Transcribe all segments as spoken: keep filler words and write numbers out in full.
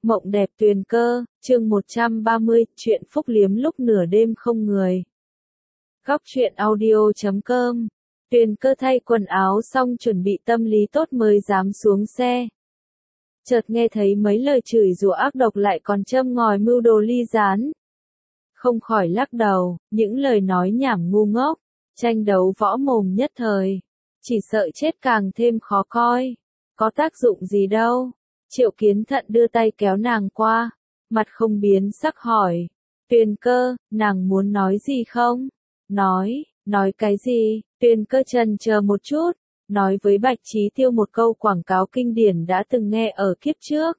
Mộng đẹp tuyền cơ, chương một trăm ba mươi, chuyện phúc liếm lúc nửa đêm không người. Góc truyện audio chấm com. Tuyền cơ thay quần áo xong chuẩn bị tâm lý tốt mới dám xuống xe. Chợt nghe thấy mấy lời chửi rủa ác độc lại còn châm ngòi mưu đồ ly gián. Không khỏi lắc đầu, những lời nói nhảm ngu ngốc, tranh đấu võ mồm nhất thời. Chỉ sợ chết càng thêm khó coi. Có tác dụng gì đâu. Triệu Kiến Thận đưa tay kéo nàng qua, mặt không biến sắc hỏi. Tuyền cơ, nàng muốn nói gì không? Nói, nói cái gì? Tuyền cơ chần chờ một chút, nói với Bạch Chí Tiêu một câu quảng cáo kinh điển đã từng nghe ở kiếp trước.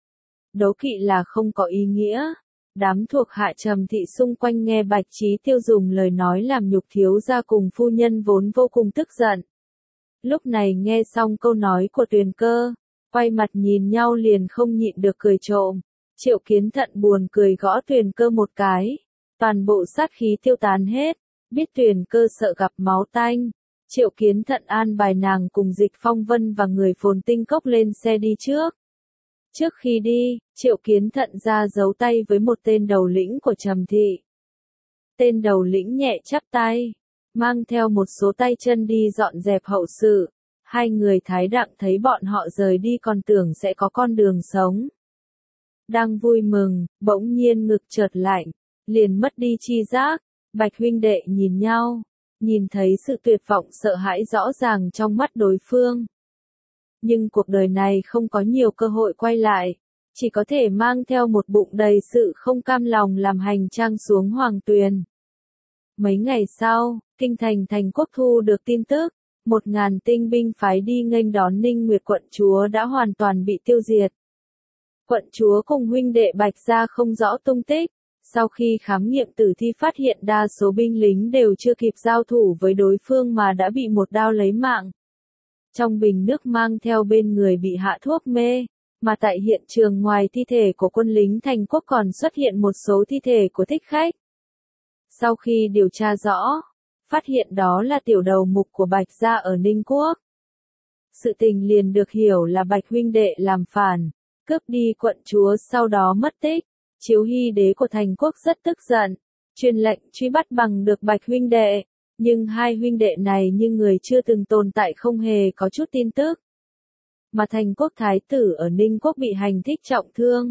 Đố kỵ là không có ý nghĩa. Đám thuộc hạ Trầm thị xung quanh nghe Bạch Chí Tiêu dùng lời nói làm nhục thiếu gia cùng phu nhân vốn vô cùng tức giận. Lúc này nghe xong câu nói của Tuyền cơ, quay mặt nhìn nhau liền không nhịn được cười trộm. Triệu Kiến Thận buồn cười gõ Tuyền cơ một cái. Toàn bộ sát khí tiêu tán hết. Biết Tuyền cơ sợ gặp máu tanh. Triệu Kiến Thận an bài nàng cùng Dịch Phong Vân và người Phồn Tinh Cốc lên xe đi trước. Trước khi đi, Triệu Kiến Thận ra giấu tay với một tên đầu lĩnh của Trầm thị. Tên đầu lĩnh nhẹ chắp tay, mang theo một số tay chân đi dọn dẹp hậu sự. Hai người Thái Đặng thấy bọn họ rời đi còn tưởng sẽ có con đường sống. Đang vui mừng, bỗng nhiên ngực chợt lạnh, liền mất đi chi giác. Bạch huynh đệ nhìn nhau, nhìn thấy sự tuyệt vọng sợ hãi rõ ràng trong mắt đối phương. Nhưng cuộc đời này không có nhiều cơ hội quay lại, chỉ có thể mang theo một bụng đầy sự không cam lòng làm hành trang xuống Hoàng Tuyền. Mấy ngày sau, kinh thành Thành Quốc thu được tin tức. Một ngàn tinh binh phái đi nghênh đón Ninh Nguyệt quận chúa đã hoàn toàn bị tiêu diệt. Quận chúa cùng huynh đệ Bạch gia không rõ tung tích. Sau khi khám nghiệm tử thi phát hiện đa số binh lính đều chưa kịp giao thủ với đối phương mà đã bị một đao lấy mạng. Trong bình nước mang theo bên người bị hạ thuốc mê, mà tại hiện trường ngoài thi thể của quân lính Thành Quốc còn xuất hiện một số thi thể của thích khách. Sau khi điều tra rõ, phát hiện đó là tiểu đầu mục của Bạch gia ở Ninh Quốc. Sự tình liền được hiểu là Bạch huynh đệ làm phản, cướp đi quận chúa sau đó mất tích. Chiếu Hy đế của Thành Quốc rất tức giận, truyền lệnh truy bắt bằng được Bạch huynh đệ, nhưng hai huynh đệ này như người chưa từng tồn tại không hề có chút tin tức. Mà Thành Quốc thái tử ở Ninh Quốc bị hành thích trọng thương.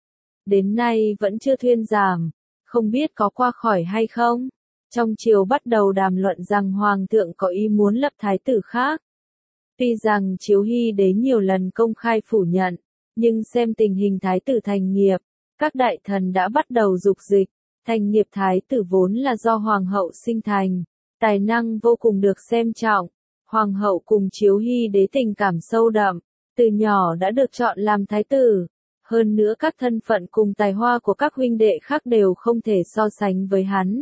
Đến nay vẫn chưa thuyên giảm, không biết có qua khỏi hay không. Trong triều bắt đầu đàm luận rằng Hoàng thượng có ý muốn lập thái tử khác. Tuy rằng Chiếu Hy đế nhiều lần công khai phủ nhận, nhưng xem tình hình thái tử Thành Nghiệp, các đại thần đã bắt đầu dục dịch. Thành Nghiệp thái tử vốn là do Hoàng hậu sinh thành, tài năng vô cùng được xem trọng. Hoàng hậu cùng Chiếu Hy đế tình cảm sâu đậm, từ nhỏ đã được chọn làm thái tử. Hơn nữa các thân phận cùng tài hoa của các huynh đệ khác đều không thể so sánh với hắn.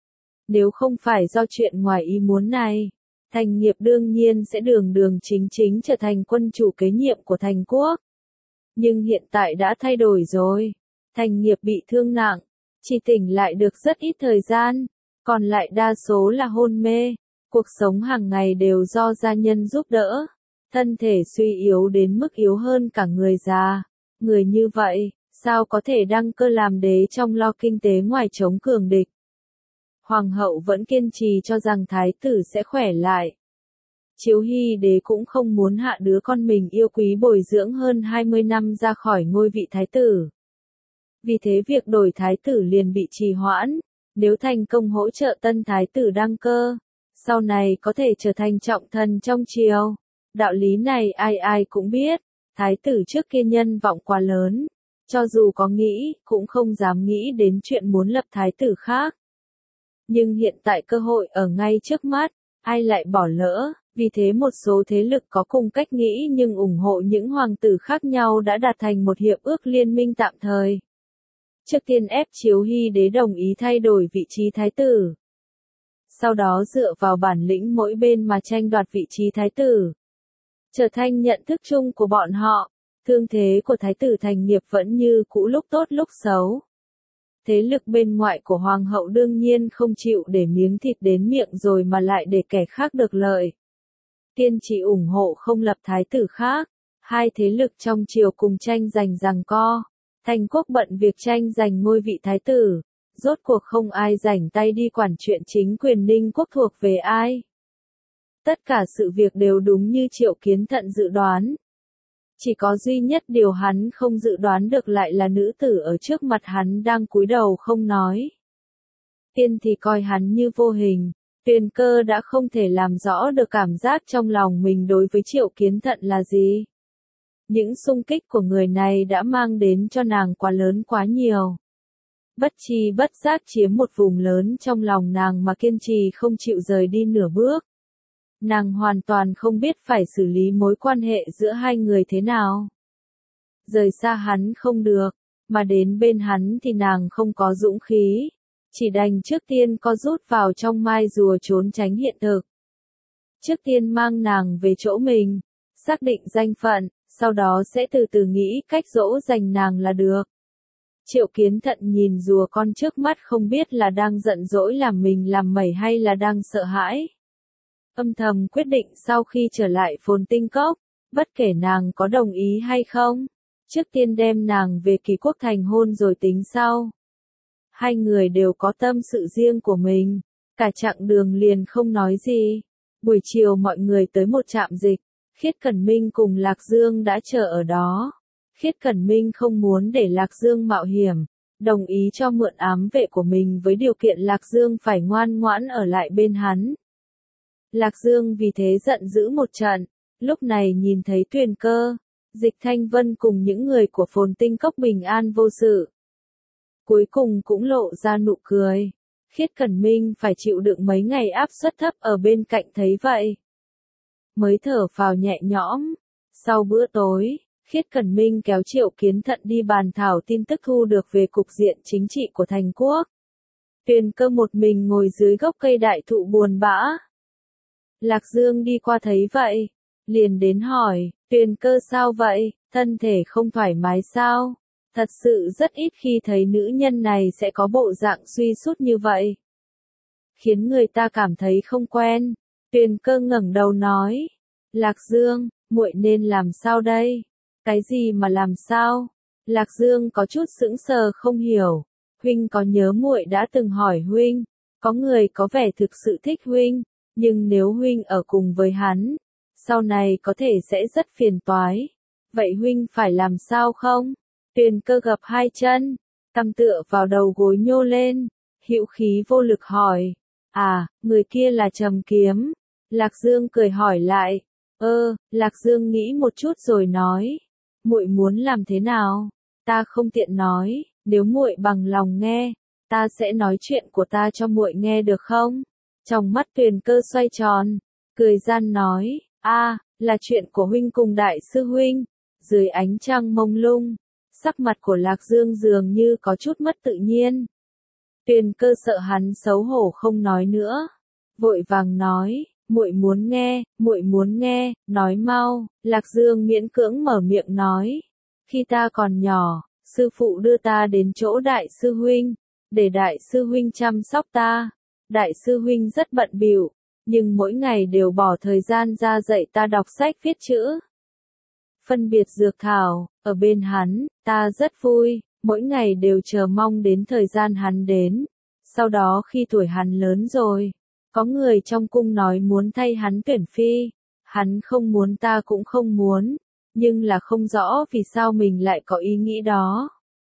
Nếu không phải do chuyện ngoài ý muốn này, Thành Nghiệp đương nhiên sẽ đường đường chính chính trở thành quân chủ kế nhiệm của Thành Quốc. Nhưng hiện tại đã thay đổi rồi. Thành Nghiệp bị thương nặng, chỉ tỉnh lại được rất ít thời gian, còn lại đa số là hôn mê. Cuộc sống hàng ngày đều do gia nhân giúp đỡ. Thân thể suy yếu đến mức yếu hơn cả người già. Người như vậy, sao có thể đăng cơ làm đế trong lo kinh tế ngoài chống cường địch. Hoàng hậu vẫn kiên trì cho rằng thái tử sẽ khỏe lại. Chiếu Hy đế cũng không muốn hạ đứa con mình yêu quý bồi dưỡng hơn hai mươi năm ra khỏi ngôi vị thái tử. Vì thế việc đổi thái tử liền bị trì hoãn. Nếu thành công hỗ trợ tân thái tử đăng cơ, sau này có thể trở thành trọng thần trong triều. Đạo lý này ai ai cũng biết. Thái tử trước kia nhân vọng quá lớn, cho dù có nghĩ, cũng không dám nghĩ đến chuyện muốn lập thái tử khác. Nhưng hiện tại cơ hội ở ngay trước mắt, ai lại bỏ lỡ. Vì thế một số thế lực có cùng cách nghĩ nhưng ủng hộ những hoàng tử khác nhau đã đạt thành một hiệp ước liên minh tạm thời. Trước tiên ép Chiếu Hy đế đồng ý thay đổi vị trí thái tử. Sau đó dựa vào bản lĩnh mỗi bên mà tranh đoạt vị trí thái tử. Trở thành nhận thức chung của bọn họ, thương thế của thái tử Thành Nghiệp vẫn như cũ lúc tốt lúc xấu. Thế lực bên ngoại của Hoàng hậu đương nhiên không chịu để miếng thịt đến miệng rồi mà lại để kẻ khác được lợi. Kiên trì ủng hộ không lập thái tử khác. Hai thế lực trong triều cùng tranh giành giằng co. Thành quốc bận việc tranh giành ngôi vị thái tử, rốt cuộc không ai rảnh tay đi quản chuyện chính quyền Ninh quốc thuộc về ai. Tất cả sự việc đều đúng như Triệu Kiến Thận dự đoán. Chỉ có duy nhất điều hắn không dự đoán được lại là nữ tử ở trước mặt hắn đang cúi đầu không nói. Tiên thì coi hắn như vô hình, Tuyền Cơ đã không thể làm rõ được cảm giác trong lòng mình đối với Triệu Kiến Thận là gì. Những xung kích của người này đã mang đến cho nàng quá lớn quá nhiều. Bất tri bất giác chiếm một vùng lớn trong lòng nàng mà kiên trì không chịu rời đi nửa bước. Nàng hoàn toàn không biết phải xử lý mối quan hệ giữa hai người thế nào. Rời xa hắn không được, mà đến bên hắn thì nàng không có dũng khí. Chỉ đành trước tiên co rút vào trong mai rùa trốn tránh hiện thực. Trước tiên mang nàng về chỗ mình, xác định danh phận, sau đó sẽ từ từ nghĩ cách dỗ dành nàng là được. Triệu Kiến Thận nhìn rùa con trước mắt không biết là đang giận dỗi làm mình làm mẩy hay là đang sợ hãi. Âm thầm quyết định sau khi trở lại Phồn Tinh Cốc, bất kể nàng có đồng ý hay không, trước tiên đem nàng về Kỳ Quốc thành hôn rồi tính sau. Hai người đều có tâm sự riêng của mình, cả chặng đường liền không nói gì. Buổi chiều mọi người tới một trạm dịch, Khiết Cẩn Minh cùng Lạc Dương đã chờ ở đó. Khiết Cẩn Minh không muốn để Lạc Dương mạo hiểm, đồng ý cho mượn ám vệ của mình với điều kiện Lạc Dương phải ngoan ngoãn ở lại bên hắn. Lạc Dương vì thế giận dữ một trận, lúc này nhìn thấy Tuyền Cơ, Dịch Thanh Vân cùng những người của Phồn Tinh Cốc bình an vô sự. Cuối cùng cũng lộ ra nụ cười. Khiết Cẩn Minh phải chịu đựng mấy ngày áp suất thấp ở bên cạnh thấy vậy. Mới thở phào nhẹ nhõm. Sau bữa tối, Khiết Cẩn Minh kéo Triệu Kiến Thận đi bàn thảo tin tức thu được về cục diện chính trị của thành quốc. Tuyền Cơ một mình ngồi dưới gốc cây đại thụ buồn bã. Lạc Dương đi qua thấy vậy, liền đến hỏi, Tuyền Cơ sao vậy, thân thể không thoải mái sao? Thật sự rất ít khi thấy nữ nhân này sẽ có bộ dạng suy sút như vậy. Khiến người ta cảm thấy không quen. Tuyền Cơ ngẩng đầu nói, Lạc Dương, muội nên làm sao đây? Cái gì mà làm sao? Lạc Dương có chút sững sờ không hiểu. Huynh có nhớ muội đã từng hỏi huynh, có người có vẻ thực sự thích huynh, nhưng nếu huynh ở cùng với hắn, sau này có thể sẽ rất phiền toái. Vậy huynh phải làm sao không? Tuyền Cơ gập hai chân, cằm tựa vào đầu gối nhô lên, hữu khí vô lực hỏi, à, người kia là Trầm Kiếm. Lạc Dương cười hỏi lại, ơ, Lạc Dương nghĩ một chút rồi nói, muội muốn làm thế nào? Ta không tiện nói, nếu muội bằng lòng nghe, ta sẽ nói chuyện của ta cho muội nghe được không? Trong mắt Tuyền Cơ xoay tròn, cười gian nói, a, là chuyện của huynh cùng đại sư huynh. Dưới ánh trăng mông lung, sắc mặt của Lạc Dương dường như có chút mất tự nhiên. Tuyền Cơ sợ hắn xấu hổ không nói nữa, vội vàng nói, muội muốn nghe, muội muốn nghe, nói mau. Lạc Dương miễn cưỡng mở miệng nói, khi ta còn nhỏ, sư phụ đưa ta đến chỗ đại sư huynh, để đại sư huynh chăm sóc ta. Đại sư huynh rất bận bịu, nhưng mỗi ngày đều bỏ thời gian ra dạy ta đọc sách viết chữ. Phân biệt dược thảo, ở bên hắn, ta rất vui, mỗi ngày đều chờ mong đến thời gian hắn đến. Sau đó khi tuổi hắn lớn rồi, có người trong cung nói muốn thay hắn tuyển phi, hắn không muốn ta cũng không muốn, nhưng là không rõ vì sao mình lại có ý nghĩ đó.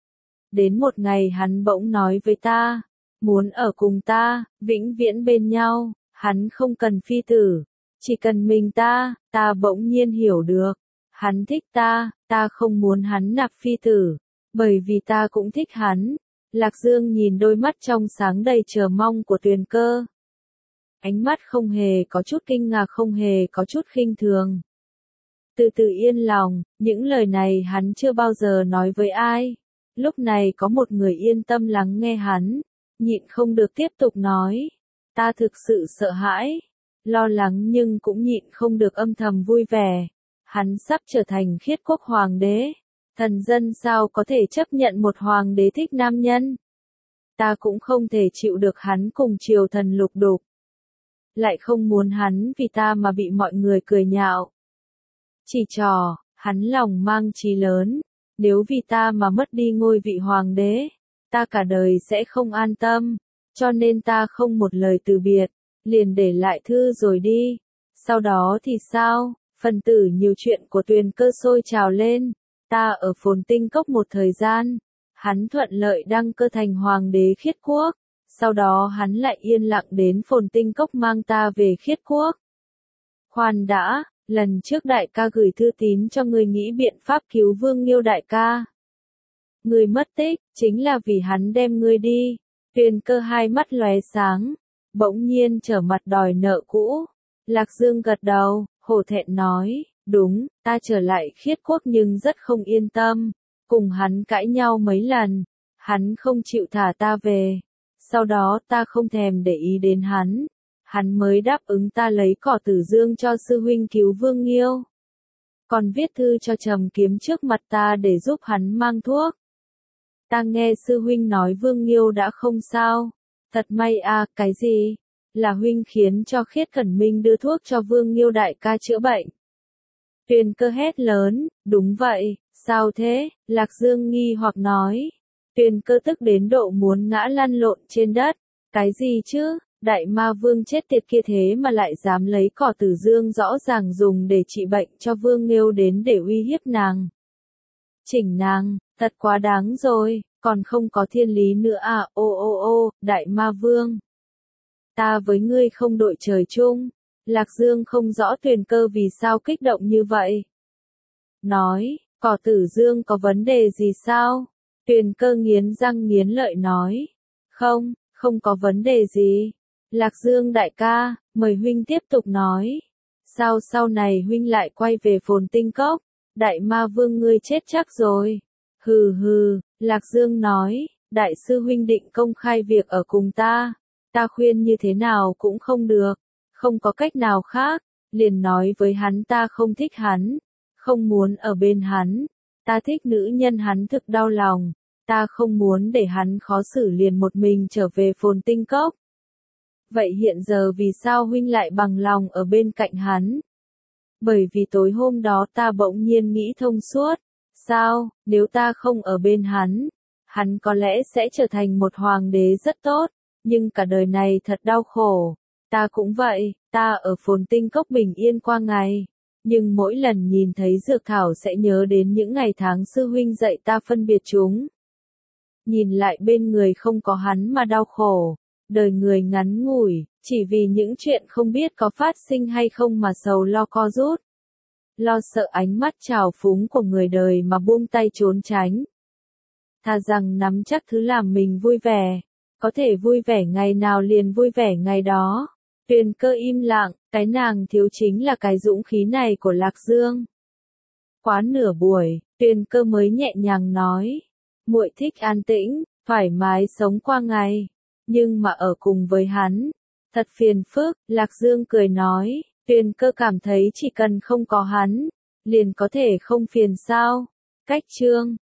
Đến một ngày hắn bỗng nói với ta, muốn ở cùng ta, vĩnh viễn bên nhau, hắn không cần phi tử, chỉ cần mình ta, ta bỗng nhiên hiểu được. Hắn thích ta, ta không muốn hắn nạp phi tử, bởi vì ta cũng thích hắn. Lạc Dương nhìn đôi mắt trong sáng đầy chờ mong của Tuyền Cơ. Ánh mắt không hề có chút kinh ngạc, không hề có chút khinh thường. Từ từ yên lòng, những lời này hắn chưa bao giờ nói với ai. Lúc này có một người yên tâm lắng nghe hắn, nhịn không được tiếp tục nói. Ta thực sự sợ hãi, lo lắng nhưng cũng nhịn không được âm thầm vui vẻ. Hắn sắp trở thành Khiết Quốc hoàng đế. Thần dân sao có thể chấp nhận một hoàng đế thích nam nhân? Ta cũng không thể chịu được hắn cùng triều thần lục đục. Lại không muốn hắn vì ta mà bị mọi người cười nhạo. Chỉ trò, hắn lòng mang chí lớn, nếu vì ta mà mất đi ngôi vị hoàng đế, ta cả đời sẽ không an tâm, cho nên ta không một lời từ biệt, liền để lại thư rồi đi. Sau đó thì sao? Phần tử nhiều chuyện của Tuyền Cơ sôi trào lên, ta ở Phồn Tinh Cốc một thời gian, hắn thuận lợi đăng cơ thành hoàng đế Khiết Quốc, sau đó hắn lại yên lặng đến Phồn Tinh Cốc mang ta về Khiết Quốc. Khoan đã, lần trước đại ca gửi thư tín cho ngươi nghĩ biện pháp cứu Vương Nghiêu đại ca. Ngươi mất tích, chính là vì hắn đem ngươi đi. Tuyền Cơ hai mắt lóe sáng, bỗng nhiên trở mặt đòi nợ cũ. Lạc Dương gật đầu, hổ thẹn nói, đúng, ta trở lại Khiết Quốc nhưng rất không yên tâm, cùng hắn cãi nhau mấy lần, hắn không chịu thả ta về, sau đó ta không thèm để ý đến hắn, hắn mới đáp ứng ta lấy cỏ tử dương cho sư huynh cứu Vương Nghiêu. Còn viết thư cho Trầm Kiếm trước mặt ta để giúp hắn mang thuốc. Ta nghe sư huynh nói Vương Nghiêu đã không sao, thật may à, cái gì? Là huynh khiến cho Khiết Cẩn Minh đưa thuốc cho Vương Nghiêu đại ca chữa bệnh. Tuyền Cơ hét lớn, đúng vậy, sao thế? Lạc Dương nghi hoặc nói. Tuyền Cơ tức đến độ muốn ngã lăn lộn trên đất. Cái gì chứ? Đại ma vương chết tiệt kia thế mà lại dám lấy cỏ tử dương rõ ràng dùng để trị bệnh cho Vương Nghiêu đến để uy hiếp nàng. Chỉnh nàng, thật quá đáng rồi, còn không có thiên lý nữa à, ô ô ô, đại ma vương. Ta với ngươi không đội trời chung. Lạc Dương không rõ Tuyền Cơ vì sao kích động như vậy. Nói, cỏ tử dương có vấn đề gì sao? Tuyền Cơ nghiến răng nghiến lợi nói. Không, không có vấn đề gì. Lạc Dương đại ca, mời huynh tiếp tục nói. Sao sau này huynh lại quay về Phồn Tinh Cốc? Đại ma vương ngươi chết chắc rồi. Hừ hừ, Lạc Dương nói, đại sư huynh định công khai việc ở cùng ta. Ta khuyên như thế nào cũng không được, không có cách nào khác, liền nói với hắn ta không thích hắn, không muốn ở bên hắn, ta thích nữ nhân hắn thực đau lòng, ta không muốn để hắn khó xử liền một mình trở về Phồn Tinh Cốc. Vậy hiện giờ vì sao huynh lại bằng lòng ở bên cạnh hắn? Bởi vì tối hôm đó ta bỗng nhiên nghĩ thông suốt, sao, nếu ta không ở bên hắn, hắn có lẽ sẽ trở thành một hoàng đế rất tốt. Nhưng cả đời này thật đau khổ, ta cũng vậy, ta ở Phồn Tinh Cốc bình yên qua ngày, nhưng mỗi lần nhìn thấy dược thảo sẽ nhớ đến những ngày tháng sư huynh dạy ta phân biệt chúng. Nhìn lại bên người không có hắn mà đau khổ, đời người ngắn ngủi, chỉ vì những chuyện không biết có phát sinh hay không mà sầu lo co rút. Lo sợ ánh mắt trào phúng của người đời mà buông tay trốn tránh. Thà rằng nắm chắc thứ làm mình vui vẻ. Có thể vui vẻ ngày nào liền vui vẻ ngày đó. Tuyền Cơ im lặng, cái nàng thiếu chính là cái dũng khí này của Lạc Dương. Quá nửa buổi, Tuyền Cơ mới nhẹ nhàng nói, muội thích an tĩnh, thoải mái sống qua ngày, nhưng mà ở cùng với hắn, thật phiền phức. Lạc Dương cười nói, Tuyền Cơ cảm thấy chỉ cần không có hắn, liền có thể không phiền sao. Cách chương